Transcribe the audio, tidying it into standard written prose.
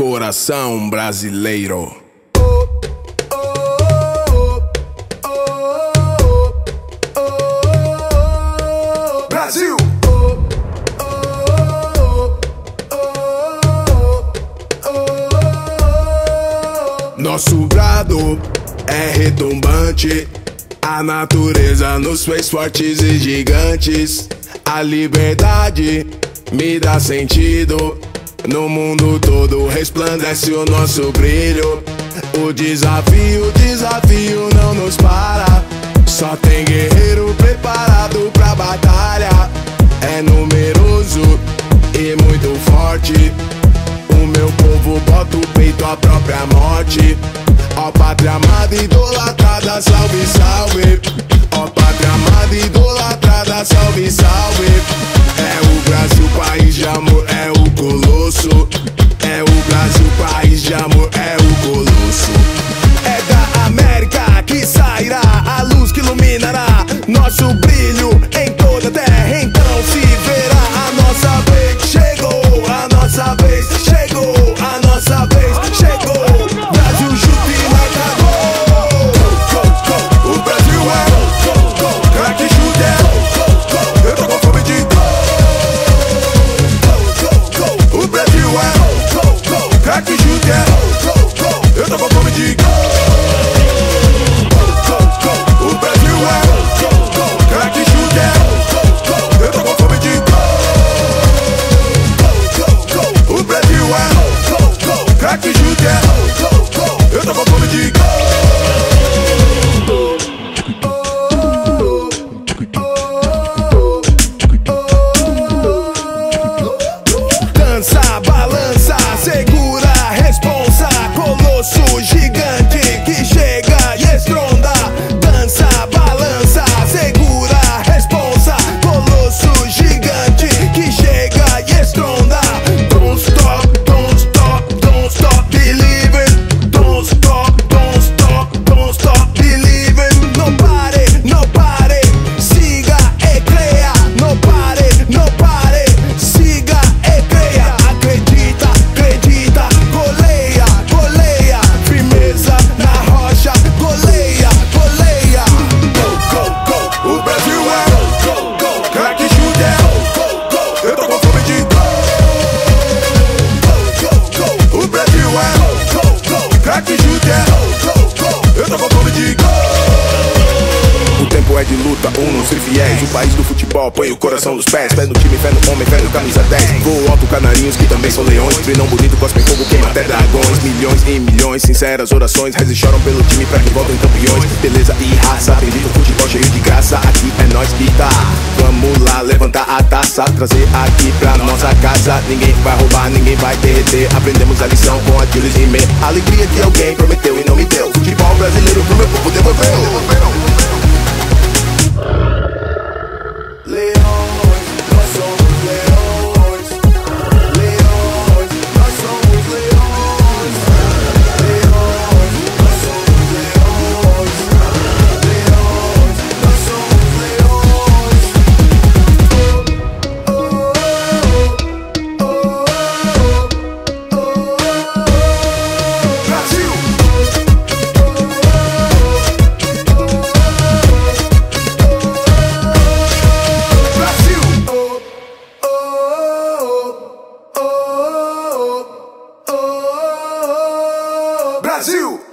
coração brasileiro. Brasil! Nosso brado é retumbante, a natureza nos fez fortes e gigantes. A liberdade me dá sentido, no mundo todo resplandece o nosso brilho. O desafio não nos para, só tem guerreiro preparado pra batalha. É numeroso e muito forte, o meu povo bota o peito à própria morte. Ó pátria amada, idolatrada, salve, salve. Ó pátria amada, idolatrada, salve, salve. É o Brasil, país de amor, é o colosso. É o Brasil, país de amor, é o colosso. É da América que sairá a luz que iluminará nosso brilho em toda a terra. Então se verá, a nossa vez chegou, a nossa vez chegou, a nossa vez chegou. Brasil chuta e marca gol. O Brasil é craque chute, eu tô com fome de gol. O Brasil é craque chute, eu tô com fome de gol. O Brasil é craque chute, eu tô com fome de gol. O Brasil é craque chute, eu tô com fome de gol. Dança, balança, segura, responsa, colosso gigante que chega e estronda. Dança, balança, segura, responsa, colosso gigante que chega e estronda. Don't stop, don't stop, don't stop believing. Don't stop, don't stop, don't stop believing. Não pare, não pare, siga e creia. Não pare, não pare, siga e creia. Acredita, acredita, goleia, goleia. Firmeza na rocha, goleia, goleia. O Brasil é craque chute, eu tô com fome de gol. O Brasil é craque chute, eu tô com fome de gol. O tempo é de luta, unos e fiéis. O país do futebol põe o coração nos pés. Fé no time, fé no homem, fé no camisa 10. Voo alto, canarinhos que também são leões. Treinam bonito, cospem fogo, queima até dragões. Milhões e milhões, sinceras orações. Rezem e choram pelo time pra que voltem campeões. Beleza e raça, bendito futebol cheio de graça. Aqui é nós que tá. Vamos lá, levantar a taça, trazer aqui pra nossa casa. Ninguém vai roubar, ninguém vai derreter. Aprendemos a lição com a Jules e Me. Alegria que alguém prometeu e não me deu. Futebol brasileiro pro meu povo devolveu. Leões, nós somos leões. Leões, nós somos leões. Leões, nós somos leões. Leões, nós somos leões. Brasil! Brasil!